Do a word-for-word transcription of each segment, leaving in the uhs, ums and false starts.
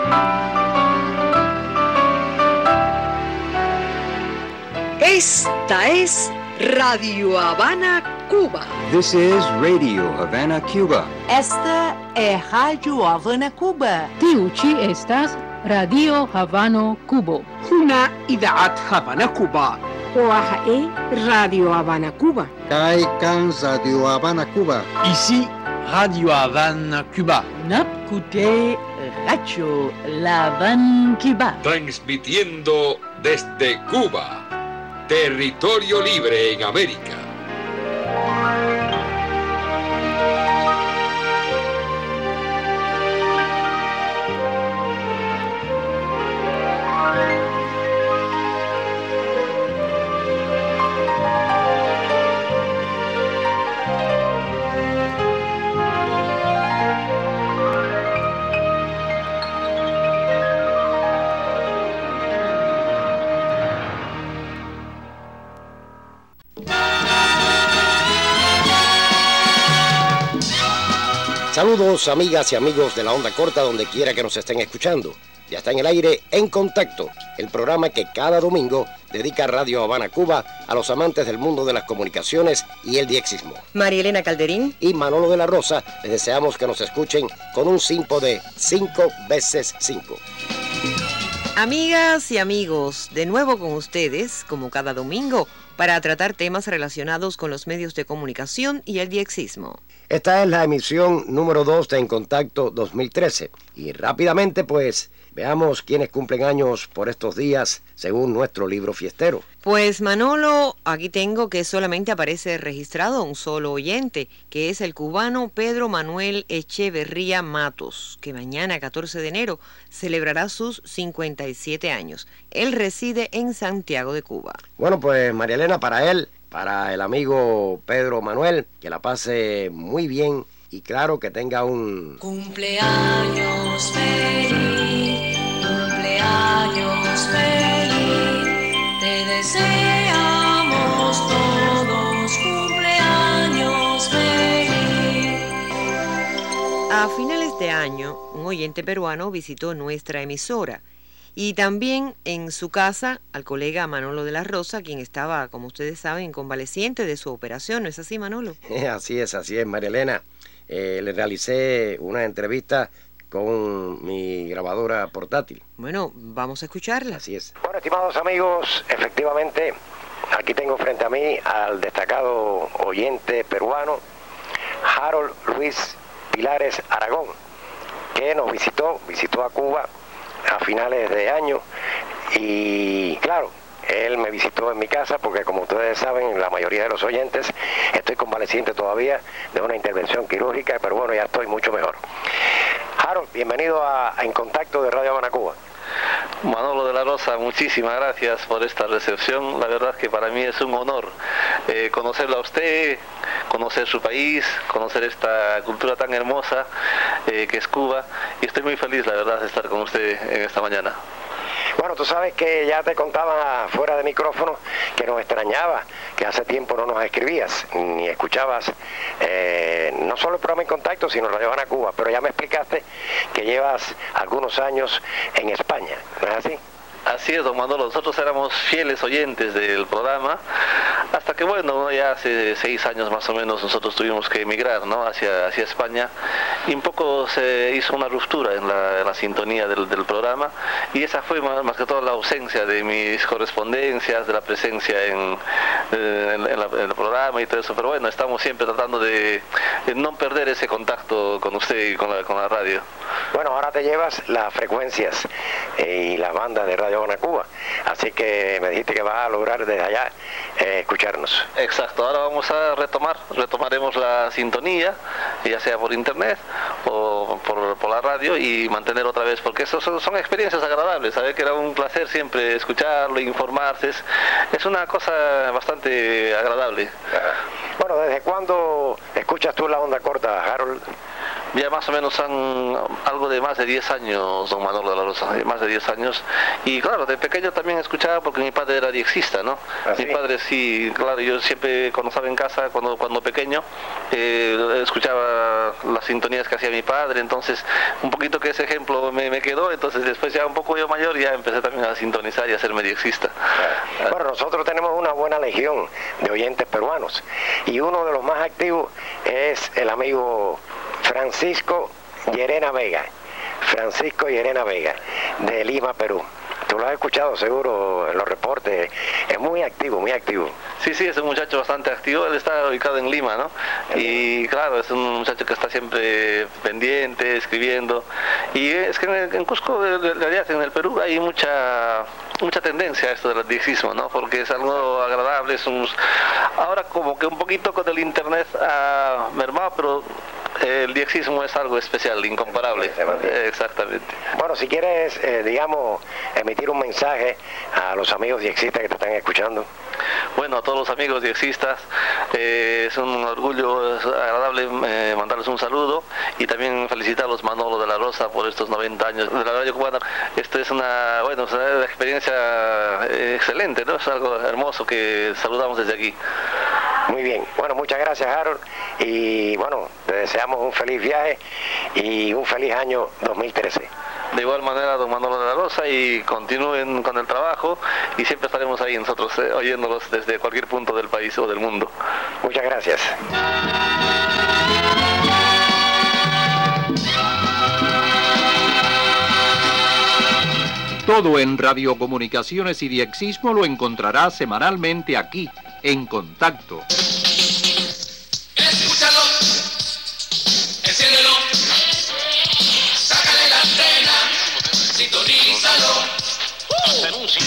Esta es Radio Habana, Cuba. This is Radio Havana, Cuba. Esta é Rádio Havana, Cuba. Tiuchi estas Radio Havano, Cuba. هنا إذاعة هافانا كوبا. وهي Radio Habana, Cuba. Kai Kan Radio Havana, Cuba. Ici, Radio Havana, Cuba. Napkute Radio La Habana, Cuba. Transmitiendo desde Cuba, territorio libre en América. Saludos amigas y amigos de la onda corta donde quiera que nos estén escuchando. Ya está en el aire En Contacto, el programa que cada domingo dedica Radio Habana Cuba a los amantes del mundo de las comunicaciones y el diexismo. María Elena Calderín y Manolo de la Rosa, les deseamos que nos escuchen con un simpo de cinco veces cinco. Amigas y amigos, de nuevo con ustedes, como cada domingo, para tratar temas relacionados con los medios de comunicación y el diexismo. Esta es la emisión número dos de En Contacto dos mil trece. Y rápidamente, pues, veamos quiénes cumplen años por estos días, según nuestro libro fiestero. Pues, Manolo, aquí tengo que solamente aparece registrado un solo oyente, que es el cubano Pedro Manuel Echeverría Matos, que mañana, catorce de enero, celebrará sus cincuenta y siete años. Él reside en Santiago de Cuba. Bueno, pues, María Elena, para él, para el amigo Pedro Manuel, que la pase muy bien y claro que tenga un... Cumpleaños feliz, cumpleaños feliz, te deseamos todos cumpleaños feliz. A finales de año, un oyente peruano visitó nuestra emisora. Y también en su casa al colega Manolo de la Rosa, quien estaba, como ustedes saben, convaleciente de su operación. ¿No es así, Manolo? Así es, así es, María Elena. Eh, le realicé una entrevista con mi grabadora portátil. Bueno, vamos a escucharla. Así es. Bueno, estimados amigos, efectivamente, aquí tengo frente a mí al destacado oyente peruano, Harold Luis Pilares Aragón, que nos visitó, visitó a Cuba a finales de año y claro, él me visitó en mi casa porque como ustedes saben, la mayoría de los oyentes, estoy convaleciente todavía de una intervención quirúrgica, pero bueno, ya estoy mucho mejor. Harold, bienvenido a, a En Contacto de Radio Habana Cuba. Manolo de la Rosa, muchísimas gracias por esta recepción. La verdad es que para mí es un honor eh, conocerlo a usted, conocer su país, conocer esta cultura tan hermosa eh, que es Cuba, y estoy muy feliz, la verdad, de estar con usted en esta mañana. Bueno, tú sabes que ya te contaba fuera de micrófono que nos extrañaba, que hace tiempo no nos escribías ni escuchabas eh, no solo el programa En Contacto, sino Radio Habana Cuba, pero ya me explicaste que llevas algunos años en España, ¿no es así? Así es, don Manolo, nosotros éramos fieles oyentes del programa, hasta que bueno, ya hace seis años más o menos nosotros tuvimos que emigrar, ¿no?, hacia, hacia España, y un poco se hizo una ruptura en la, en la sintonía del, del programa, y esa fue más, más que todo la ausencia de mis correspondencias, de la presencia en, en, en, la, en el programa y todo eso, pero bueno, estamos siempre tratando de, de no perder ese contacto con usted y con la, con la radio. Bueno, ahora te llevas las frecuencias eh, y las bandas de Radio Habana Cuba, así que me dijiste que vas a lograr desde allá eh, escucharnos. Exacto, ahora vamos a retomar, retomaremos la sintonía, ya sea por internet o por, por la radio, y mantener otra vez, porque eso son, son experiencias agradables, saber que era un placer siempre escucharlo, informarse, es, es una cosa bastante agradable. Bueno, ¿desde cuándo escuchas tú la onda corta, Harold? ya más o menos son algo de más de diez años, don Manolo de la Rosa, más de diez años. Y claro, de pequeño también escuchaba porque mi padre era diexista, ¿no? ¿Ah, mi sí? padre sí, claro, yo siempre cuando estaba en casa, cuando, cuando pequeño, eh, escuchaba las sintonías que hacía mi padre, entonces un poquito que ese ejemplo me, me quedó, entonces después ya un poco yo mayor ya empecé también a sintonizar y a serme diexista. Bueno, nosotros tenemos una buena legión de oyentes peruanos y uno de los más activos es el amigo Francisco Llerena Vega, Francisco Llerena Vega, de Lima, Perú. Tú lo has escuchado seguro en los reportes, es muy activo, muy activo. Sí, sí, es un muchacho bastante activo, él está ubicado en Lima, ¿no? Y claro, es un muchacho que está siempre pendiente, escribiendo. Y es que en, en Cusco, en realidad en el Perú, hay mucha mucha tendencia a esto del diexismo, ¿no? Porque es algo agradable, es un... Ahora como que un poquito con el internet ha mermado, pero el diexismo es algo especial, incomparable. Exactamente. Bueno, si quieres, eh, digamos, emitir un mensaje a los amigos diexistas que te están escuchando. Bueno, a todos los amigos diexistas, eh, es un orgullo, es agradable eh, mandarles un saludo y también felicitarlos, Manolo de la Rosa, por estos noventa años de la radio cubana. Esto es una, bueno, es una experiencia eh, excelente, ¿no? Es algo hermoso que saludamos desde aquí. Muy bien, bueno, muchas gracias, Harold, y bueno, te deseamos un feliz viaje y un feliz año dos mil trece. De igual manera, don Manolo de la Rosa, y continúen con el trabajo y siempre estaremos ahí nosotros eh, oyéndolos desde cualquier punto del país o del mundo. Muchas gracias. Todo en radiocomunicaciones y diexismo lo encontrará semanalmente aquí, en Contacto. Escúchalo, enciéndelo, sácale la antena, sintonízalo. Uh. Denuncia.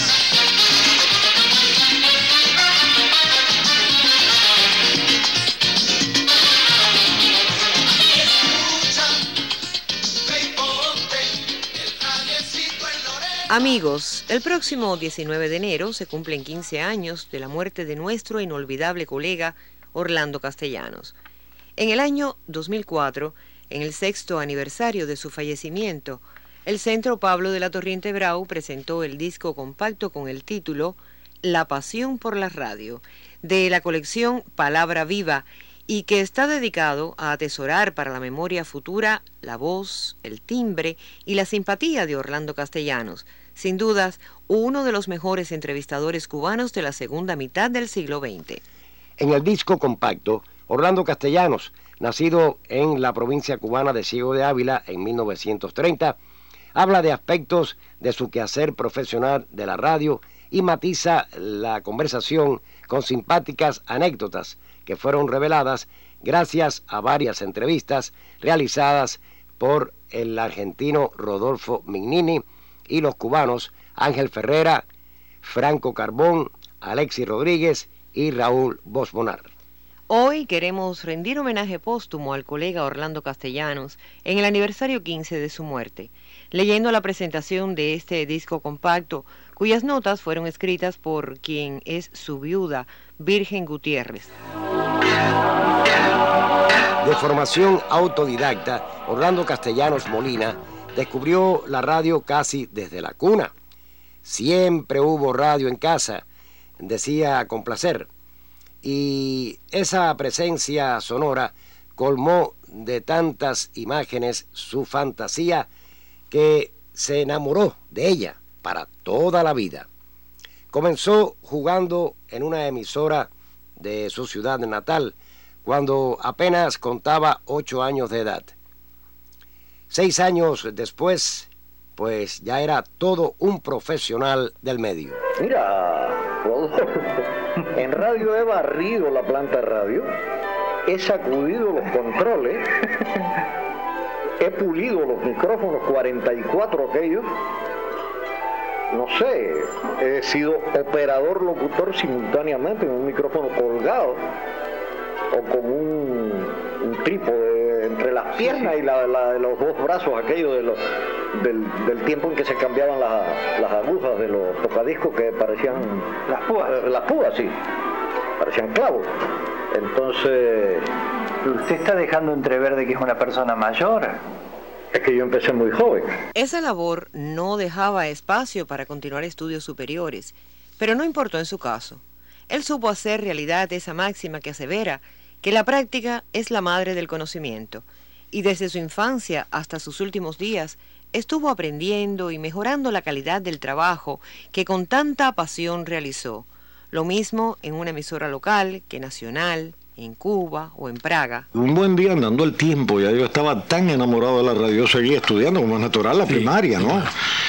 Amigos, el próximo diecinueve de enero se cumplen quince años de la muerte de nuestro inolvidable colega Orlando Castellanos. En el año dos mil cuatro, en el sexto aniversario de su fallecimiento, el Centro Pablo de la Torriente Brau presentó el disco compacto con el título La Pasión por la Radio, de la colección Palabra Viva, y que está dedicado a atesorar para la memoria futura la voz, el timbre y la simpatía de Orlando Castellanos, sin dudas uno de los mejores entrevistadores cubanos de la segunda mitad del siglo veinte. En el disco compacto, Orlando Castellanos, nacido en la provincia cubana de Ciego de Ávila en mil novecientos treinta, habla de aspectos de su quehacer profesional de la radio y matiza la conversación con simpáticas anécdotas que fueron reveladas gracias a varias entrevistas realizadas por el argentino Rodolfo Mignini y los cubanos Ángel Ferrera, Franco Carbón, Alexis Rodríguez y Raúl Bosbonar. Hoy queremos rendir homenaje póstumo al colega Orlando Castellanos en el aniversario quince de su muerte, leyendo la presentación de este disco compacto, cuyas notas fueron escritas por quien es su viuda, Virgen Gutiérrez. De formación autodidacta, Orlando Castellanos Molina descubrió la radio casi desde la cuna. Siempre hubo radio en casa, decía con placer, y esa presencia sonora colmó de tantas imágenes su fantasía que se enamoró de ella para toda la vida. Comenzó jugando en una emisora de su ciudad natal cuando apenas contaba ocho años de edad. Seis años después, pues ya era todo un profesional del medio. Mira, Rodolfo, en radio he barrido la planta de radio, he sacudido los controles, he pulido los micrófonos cuarenta y cuatro aquellos, no sé, he sido operador locutor simultáneamente en un micrófono colgado o con un, un trípode entre las piernas y la, la, los dos brazos aquellos de los, del, del tiempo en que se cambiaban la, las agujas de los tocadiscos que parecían las púas, eh, las púas sí, parecían clavos. Entonces... Usted está dejando entrever de que es una persona mayor. Es que yo empecé muy joven. Esa labor no dejaba espacio para continuar estudios superiores, pero no importó en su caso. Él supo hacer realidad esa máxima que asevera que la práctica es la madre del conocimiento, y desde su infancia hasta sus últimos días estuvo aprendiendo y mejorando la calidad del trabajo que con tanta pasión realizó, lo mismo en una emisora local que nacional, en Cuba o en Praga. Un buen día, andando el tiempo, ya yo estaba tan enamorado de la radio, yo seguía estudiando como es natural la sí, primaria, ¿no?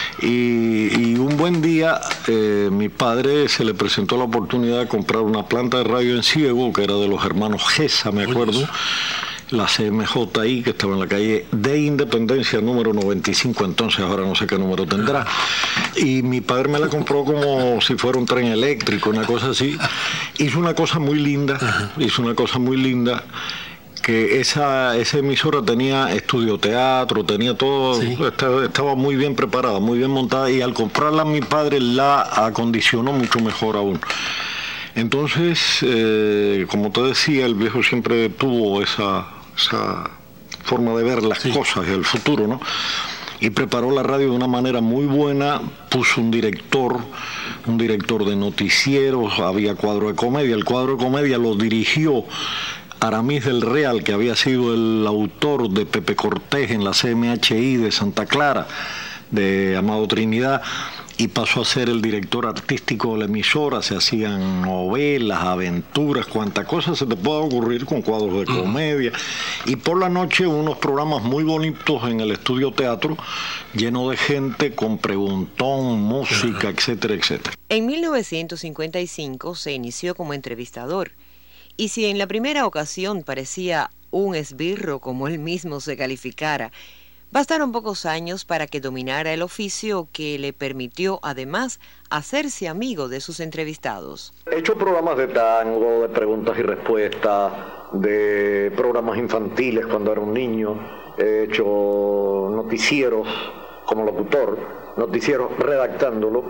Y, y un buen día eh, mi padre se le presentó la oportunidad de comprar una planta de radio en Ciego, que era de los hermanos Gesa, me acuerdo, la C M J I, que estaba en la calle de Independencia, número noventa y cinco, entonces ahora no sé qué número tendrá. Y mi padre me la compró como si fuera un tren eléctrico, una cosa así. Hizo una cosa muy linda, hizo una cosa muy linda, que esa, esa emisora tenía estudio teatro, tenía todo, sí. estaba, estaba muy bien preparada, muy bien montada, y al comprarla mi padre la acondicionó mucho mejor aún. Entonces, eh, como te decía, el viejo siempre tuvo esa, esa forma de ver las sí. cosas y el futuro, ¿no? Y preparó la radio de una manera muy buena, puso un director, un director de noticieros, había cuadro de comedia, el cuadro de comedia lo dirigió Aramis del Real, que había sido el autor de Pepe Cortés en la C M H I de Santa Clara, de Amado Trinidad, y pasó a ser el director artístico de la emisora. Se hacían novelas, aventuras, cuanta cosa se te pueda ocurrir con cuadros de comedia. Y por la noche unos programas muy bonitos en el estudio teatro, lleno de gente con preguntón, música, etcétera, etcétera. En mil novecientos cincuenta y cinco se inició como entrevistador. Y si en la primera ocasión parecía un esbirro, como él mismo se calificara, bastaron pocos años para que dominara el oficio, que le permitió además hacerse amigo de sus entrevistados. He hecho programas de tango, de preguntas y respuestas, de programas infantiles cuando era un niño. He hecho noticieros como locutor, noticieros redactándolo.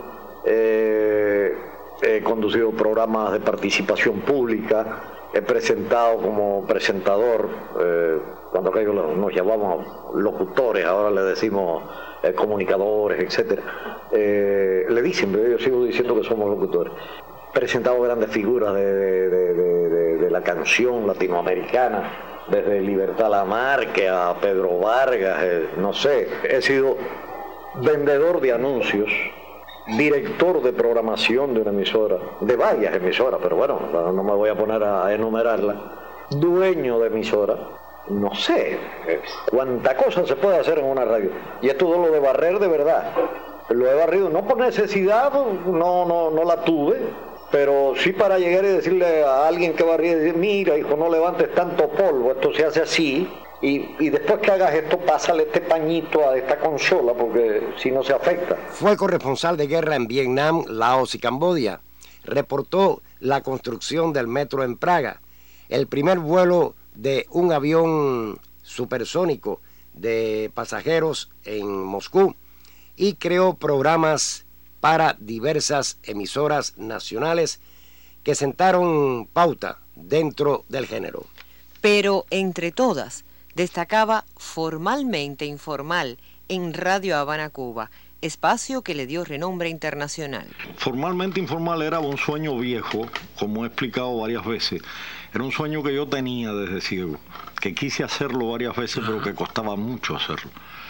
Eh, he conducido programas de participación pública. He presentado como presentador, eh, cuando aquellos nos llamábamos locutores, ahora le decimos eh, comunicadores, etcétera. Eh, le dicen, pero yo sigo diciendo que somos locutores. He presentado grandes figuras de, de, de, de, de la canción latinoamericana, desde Libertad Lamarque a Pedro Vargas, eh, no sé. He sido vendedor de anuncios, director de programación de una emisora, de varias emisoras, pero bueno, no me voy a poner a enumerarla, dueño de emisora, no sé, cuánta cosa se puede hacer en una radio. Y es todo lo de barrer de verdad. Lo he barrido no por necesidad, no, no, no la tuve, pero sí para llegar y decirle a alguien que barría, decir, mira hijo, no levantes tanto polvo, esto se hace así. Y, y después que hagas esto, pásale este pañito a esta consola, porque si no se afecta. Fue corresponsal de guerra en Vietnam, Laos y Camboya. Reportó la construcción del metro en Praga, el primer vuelo de un avión supersónico de pasajeros en Moscú, y creó programas para diversas emisoras nacionales que sentaron pauta dentro del género. Pero entre todas, destacaba Formalmente Informal en Radio Habana, Cuba, espacio que le dio renombre internacional. Formalmente Informal era un sueño viejo, como he explicado varias veces. Era un sueño que yo tenía desde ciego, que quise hacerlo varias veces, pero que costaba mucho hacerlo.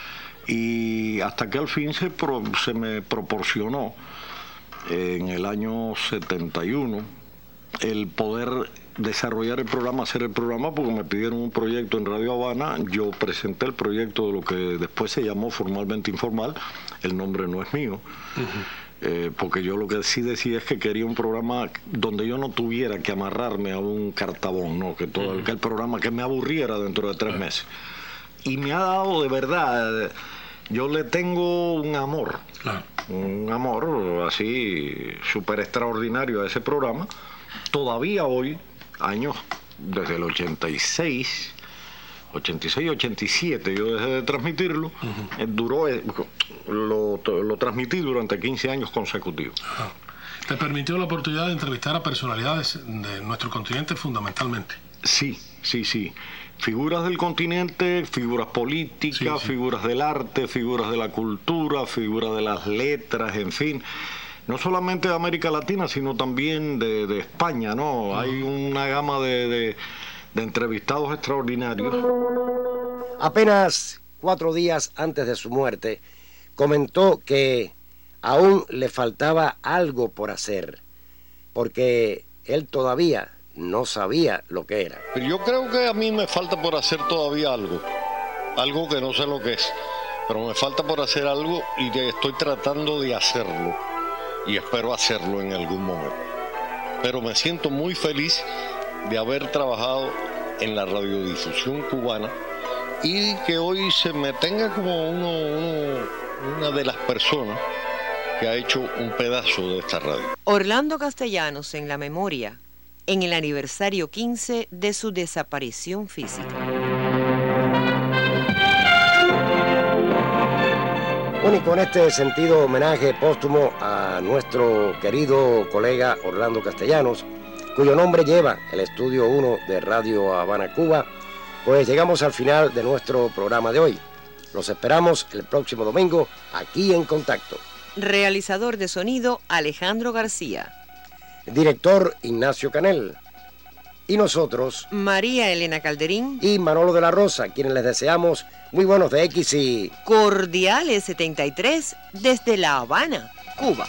Y hasta que al fin se, pro, se me proporcionó, en el año setenta y uno, el poder desarrollar el programa, hacer el programa, porque me pidieron un proyecto en Radio Habana. Yo presenté el proyecto de lo que después se llamó Formalmente Informal. El nombre no es mío, uh-huh. eh, porque yo lo que sí decía es que quería un programa donde yo no tuviera que amarrarme a un cartabón, no, que todo uh-huh. el, que el programa que me aburriera dentro de tres uh-huh. meses. Y me ha dado de verdad, yo le tengo un amor, uh-huh. un amor así súper extraordinario a ese programa. Todavía hoy, años desde el ochenta y seis, ochenta y seis, ochenta y siete, yo dejé de transmitirlo, uh-huh. duró, lo, lo transmití durante quince años consecutivos. Uh-huh. te permitió la oportunidad de entrevistar a personalidades de nuestro continente fundamentalmente. Sí, sí, sí. Figuras del continente, figuras políticas, sí, sí. figuras del arte, figuras de la cultura, figuras de las letras, en fin. No solamente de América Latina, sino también de, de España, ¿no? Uh-huh. Hay una gama de, de, de entrevistados extraordinarios. Apenas cuatro días antes de su muerte, comentó que aún le faltaba algo por hacer, porque él todavía no sabía lo que era. Pero yo creo que a mí me falta por hacer todavía algo, algo que no sé lo que es, pero me falta por hacer algo y que estoy tratando de hacerlo y espero hacerlo en algún momento. Pero me siento muy feliz de haber trabajado en la radiodifusión cubana y que hoy se me tenga como uno, uno, una de las personas que ha hecho un pedazo de esta radio. Orlando Castellanos en la memoria, en el aniversario quince de su desaparición física. Bueno, y con este sentido homenaje póstumo a nuestro querido colega Orlando Castellanos, cuyo nombre lleva el Estudio uno de Radio Habana, Cuba, pues llegamos al final de nuestro programa de hoy. Los esperamos el próximo domingo aquí en Contacto. Realizador de sonido Alejandro García. Director Ignacio Canel. Y nosotros, María Elena Calderín y Manolo de la Rosa, quienes les deseamos muy buenos de X y cordiales setenta y tres desde La Habana, Cuba.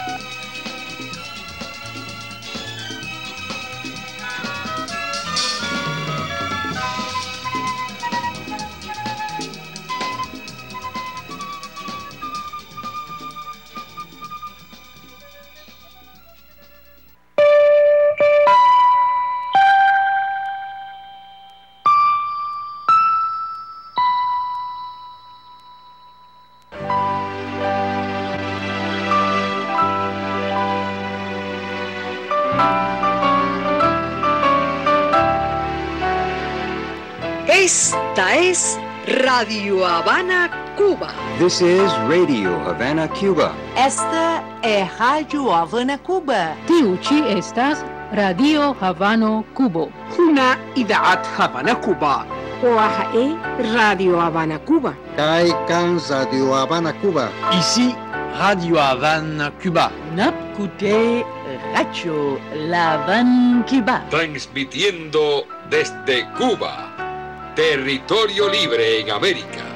Esta es Radio Habana, Cuba. This is Radio Havana, Cuba. Esta é Rádio Havana, Cuba. Tiuchi estas Radio Havano, Cuba. هنا إذاعة هافانا كوبا. وهي Radio Habana, Cuba. Kaikan Radio Habana, Cuba. Ici, Radio Havana, Cuba. Napkute Radio La Habana, Cuba. Transmitiendo desde Cuba, territorio libre en América.